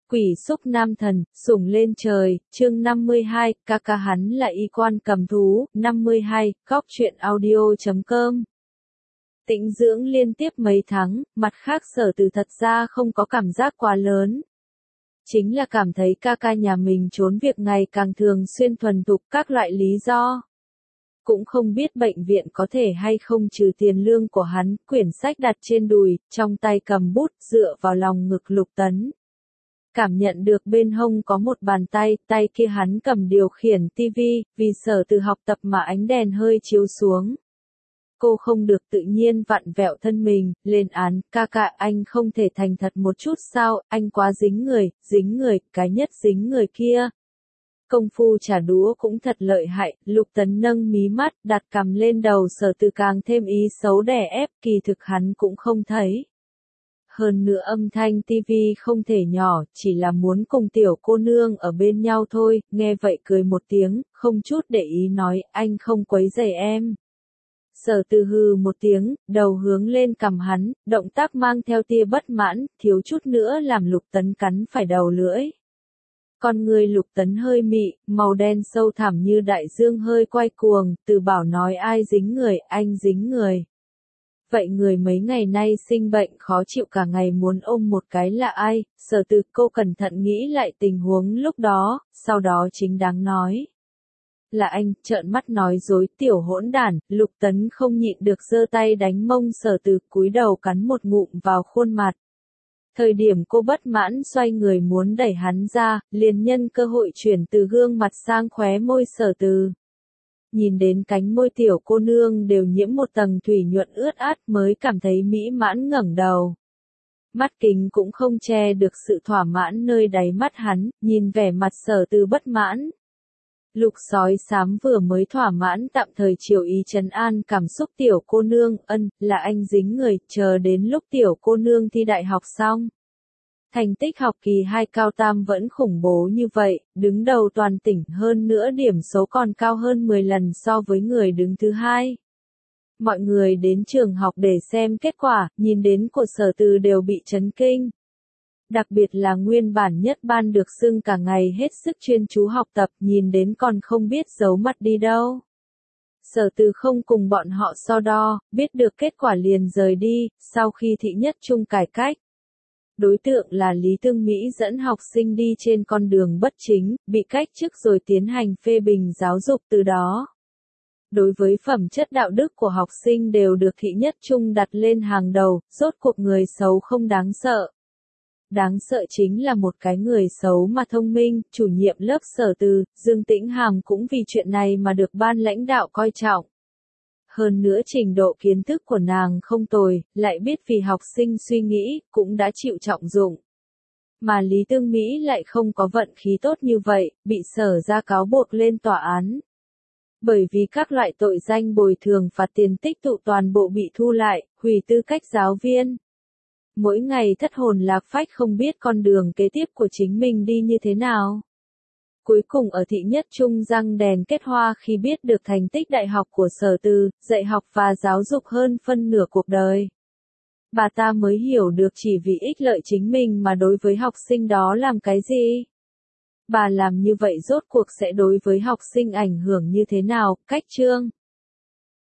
Quỷ xúc nam thần, sủng lên trời, chương 52, ca ca hắn là y quan cầm thú, 52, góc truyện audio.com. Tĩnh dưỡng liên tiếp mấy tháng, mặt khác Sở Từ thật ra không có cảm giác quá lớn. Chính là cảm thấy ca ca nhà mình trốn việc ngày càng thường xuyên thuần thục các loại lý do. Cũng không biết bệnh viện có thể hay không trừ tiền lương của hắn, quyển sách đặt trên đùi, trong tay cầm bút, dựa vào lòng ngực Lục Tấn. Cảm nhận được bên hông có một bàn tay, tay kia hắn cầm điều khiển tivi, vì Sở Từ học tập mà ánh đèn hơi chiếu xuống. Cô không được tự nhiên vặn vẹo thân mình, lên án, ca ca anh không thể thành thật một chút sao, anh quá dính người, cái nhất dính người kia. Công phu trả đũa cũng thật lợi hại, Lục Tấn nâng mí mắt, đặt cằm lên đầu Sở Từ càng thêm ý xấu đè ép, kỳ thực hắn cũng không thấy. Hơn nữa âm thanh tivi không thể nhỏ, chỉ là muốn cùng tiểu cô nương ở bên nhau thôi, nghe vậy cười một tiếng, không chút để ý nói, anh không quấy rầy em. Sở Từ hừ một tiếng, đầu hướng lên cằm hắn, động tác mang theo tia bất mãn, thiếu chút nữa làm Lục Tấn cắn phải đầu lưỡi. Con người Lục Tấn hơi mị, màu đen sâu thẳm như đại dương hơi quay cuồng, Từ bảo nói ai dính người, anh dính người. Vậy người mấy ngày nay sinh bệnh khó chịu cả ngày muốn ôm một cái là ai? Sở Từ, cô cẩn thận nghĩ lại tình huống lúc đó, sau đó chính đáng nói. Là anh, trợn mắt nói dối tiểu hỗn đản, Lục Tấn không nhịn được giơ tay đánh mông Sở Từ, cúi đầu cắn một ngụm vào khuôn mặt. Thời điểm cô bất mãn xoay người muốn đẩy hắn ra, liền nhân cơ hội chuyển từ gương mặt sang khóe môi Sở Từ. Nhìn đến cánh môi tiểu cô nương đều nhiễm một tầng thủy nhuận ướt át mới cảm thấy mỹ mãn ngẩng đầu. Mắt kính cũng không che được sự thỏa mãn nơi đáy mắt hắn, nhìn vẻ mặt Sở Từ bất mãn. Lục sói xám vừa mới thỏa mãn tạm thời chiều ý trấn an cảm xúc tiểu cô nương, là anh dính người, chờ đến lúc tiểu cô nương thi đại học xong. Thành tích học kỳ 2 cao tam vẫn khủng bố như vậy, đứng đầu toàn tỉnh hơn nữa điểm số còn cao hơn 10 lần so với người đứng thứ hai. Mọi người đến trường học để xem kết quả, nhìn đến của Sở Từ đều bị chấn kinh. Đặc biệt là nguyên bản nhất ban được xưng cả ngày hết sức chuyên chú học tập, nhìn đến còn không biết giấu mặt đi đâu. Sở Từ không cùng bọn họ so đo, biết được kết quả liền rời đi, sau khi thị nhất trung cải cách. Đối tượng là Lý Tương Mỹ dẫn học sinh đi trên con đường bất chính, bị cách chức rồi tiến hành phê bình giáo dục từ đó. Đối với phẩm chất đạo đức của học sinh đều được thị nhất trung đặt lên hàng đầu, rốt cuộc người xấu không đáng sợ. Đáng sợ chính là một cái người xấu mà thông minh, chủ nhiệm lớp Sở Từ, Dương Tĩnh Hàm cũng vì chuyện này mà được ban lãnh đạo coi trọng. Hơn nữa trình độ kiến thức của nàng không tồi, lại biết vì học sinh suy nghĩ, cũng đã chịu trọng dụng. Mà Lý Tương Mỹ lại không có vận khí tốt như vậy, bị Sở ra cáo buộc lên tòa án. Bởi vì các loại tội danh bồi thường phạt tiền tích tụ toàn bộ bị thu lại, hủy tư cách giáo viên. Mỗi ngày thất hồn lạc phách không biết con đường kế tiếp của chính mình đi như thế nào. Cuối cùng ở thị nhất trung răng đèn kết hoa khi biết được thành tích đại học của Sở Từ, dạy học và giáo dục hơn phân nửa cuộc đời. Bà ta mới hiểu được chỉ vì ích lợi chính mình mà đối với học sinh đó làm cái gì. Bà làm như vậy rốt cuộc sẽ đối với học sinh ảnh hưởng như thế nào, cách chương.